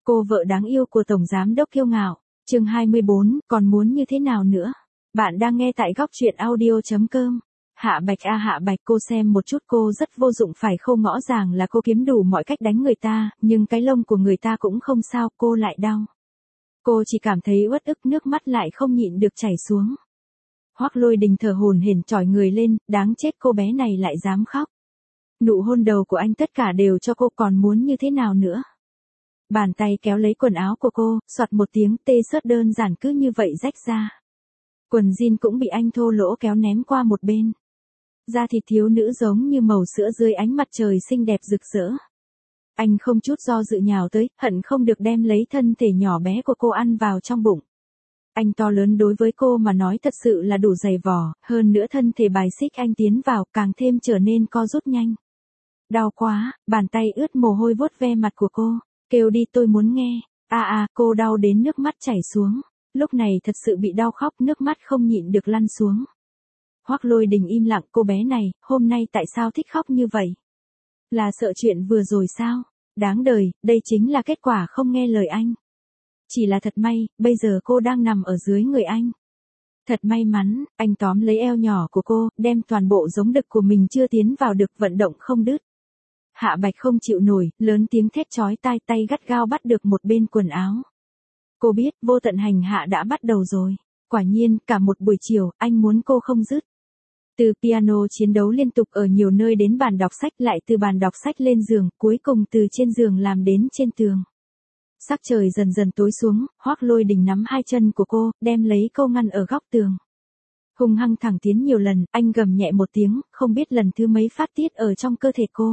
Cô vợ đáng yêu của Tổng Giám đốc kiêu ngạo. Chương 24, còn muốn như thế nào nữa? Bạn đang nghe tại góc truyện audio.com. Hạ Bạch Hạ Bạch, cô xem một chút, cô rất vô dụng phải không? Rõ ràng là cô kiếm đủ mọi cách đánh người ta, nhưng cái lông của người ta cũng không sao, cô lại đau. Cô chỉ cảm thấy uất ức, nước mắt lại không nhịn được chảy xuống. Hoắc Lôi Đình thở hổn hển chỏi người lên, đáng chết, cô bé này lại dám khóc. Nụ hôn đầu của anh tất cả đều cho cô, còn muốn như thế nào nữa? Bàn tay kéo lấy quần áo của cô, soạt một tiếng, t-shirt đơn giản cứ như vậy rách ra. Quần jean cũng bị anh thô lỗ kéo ném qua một bên. Da thịt thiếu nữ giống như màu sữa dưới ánh mặt trời xinh đẹp rực rỡ. Anh không chút do dự nhào tới, hận không được đem lấy thân thể nhỏ bé của cô ăn vào trong bụng. Anh to lớn đối với cô mà nói thật sự là đủ dày vò, hơn nữa thân thể bài xích anh tiến vào càng thêm trở nên co rút nhanh. Đau quá, bàn tay ướt mồ hôi vuốt ve mặt của cô. Kêu đi, tôi muốn nghe. Cô đau đến nước mắt chảy xuống. Lúc này thật sự bị đau khóc, nước mắt không nhịn được lăn xuống. Hoắc Lôi Đình im lặng, cô bé này, hôm nay tại sao thích khóc như vậy? Là sợ chuyện vừa rồi sao? Đáng đời, đây chính là kết quả không nghe lời anh. Chỉ là thật may, bây giờ cô đang nằm ở dưới người anh. Thật may mắn, anh tóm lấy eo nhỏ của cô, đem toàn bộ giống đực của mình chưa tiến vào được vận động không đứt. Hạ Bạch không chịu nổi, lớn tiếng thét chói tai, tay gắt gao bắt được một bên quần áo. Cô biết, vô tận hành hạ đã bắt đầu rồi. Quả nhiên, cả một buổi chiều, anh muốn cô không dứt. Từ piano chiến đấu liên tục ở nhiều nơi đến bàn đọc sách, lại từ bàn đọc sách lên giường, cuối cùng từ trên giường làm đến trên tường. Sắc trời dần dần tối xuống, Hoắc Lôi Đình nắm hai chân của cô, đem lấy cô ngăn ở góc tường. Hung hăng thẳng tiến nhiều lần, anh gầm nhẹ một tiếng, không biết lần thứ mấy phát tiết ở trong cơ thể cô.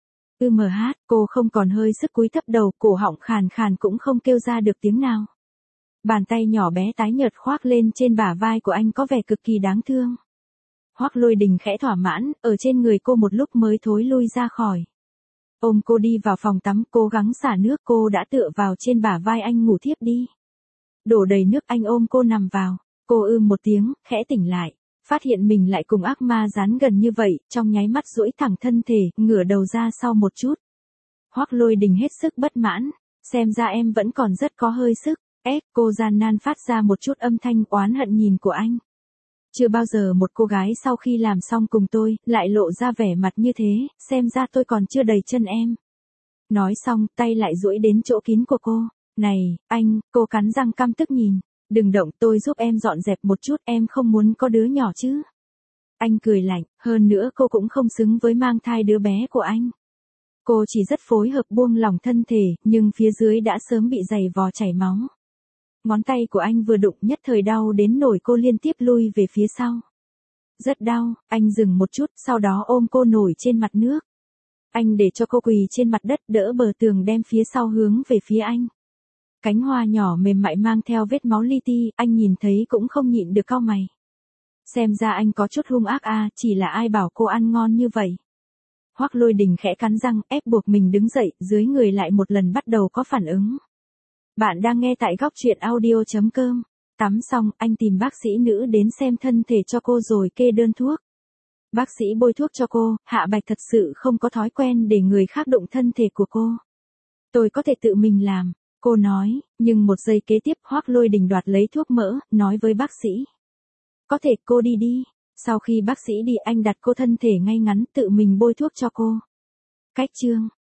Cô không còn hơi sức cúi thấp đầu, cổ họng khàn khàn cũng không kêu ra được tiếng nào. Bàn tay nhỏ bé tái nhợt khoác lên trên bả vai của anh có vẻ cực kỳ đáng thương. Hoắc Lôi Đình khẽ thỏa mãn, ở trên người cô một lúc mới thối lui ra khỏi. Ôm cô đi vào phòng tắm, cố gắng xả nước, cô đã tựa vào trên bả vai anh ngủ thiếp đi. Đổ đầy nước, anh ôm cô nằm vào, cô một tiếng, khẽ tỉnh lại. Phát hiện mình lại cùng ác ma dán gần như vậy, trong nháy mắt duỗi thẳng thân thể, ngửa đầu ra sau một chút. Hoắc Lôi Đình hết sức bất mãn, xem ra em vẫn còn rất có hơi sức. Cô gian nan phát ra một chút âm thanh oán hận nhìn của anh. Chưa bao giờ một cô gái sau khi làm xong cùng tôi, lại lộ ra vẻ mặt như thế, xem ra tôi còn chưa đầy chân em. Nói xong, tay lại duỗi đến chỗ kín của cô. Này, anh, cô cắn răng căm tức nhìn. Đừng động, tôi giúp em dọn dẹp một chút, em không muốn có đứa nhỏ chứ. Anh cười lạnh, hơn nữa cô cũng không xứng với mang thai đứa bé của anh. Cô chỉ rất phối hợp buông lỏng thân thể, nhưng phía dưới đã sớm bị dày vò chảy máu. Ngón tay của anh vừa đụng nhất thời đau đến nổi cô liên tiếp lui về phía sau. Rất đau, anh dừng một chút, sau đó ôm cô nổi trên mặt nước. Anh để cho cô quỳ trên mặt đất, đỡ bờ tường đem phía sau hướng về phía anh. Cánh hoa nhỏ mềm mại mang theo vết máu li ti, anh nhìn thấy cũng không nhịn được cau mày. Xem ra anh có chút hung ác chỉ là ai bảo cô ăn ngon như vậy. Hoắc Lôi Đình khẽ cắn răng, ép buộc mình đứng dậy, dưới người lại một lần bắt đầu có phản ứng. Bạn đang nghe tại góc truyện audio.com. Tắm xong, anh tìm bác sĩ nữ đến xem thân thể cho cô rồi kê đơn thuốc. Bác sĩ bôi thuốc cho cô, Hạ Bạch thật sự không có thói quen để người khác đụng thân thể của cô. Tôi có thể tự mình làm. Cô nói, nhưng một giây kế tiếp Hoắc Lôi Đình đoạt lấy thuốc mỡ, nói với bác sĩ. Có thể, cô đi đi. Sau khi bác sĩ đi, anh đặt cô thân thể ngay ngắn, tự mình bôi thuốc cho cô. Cách chương.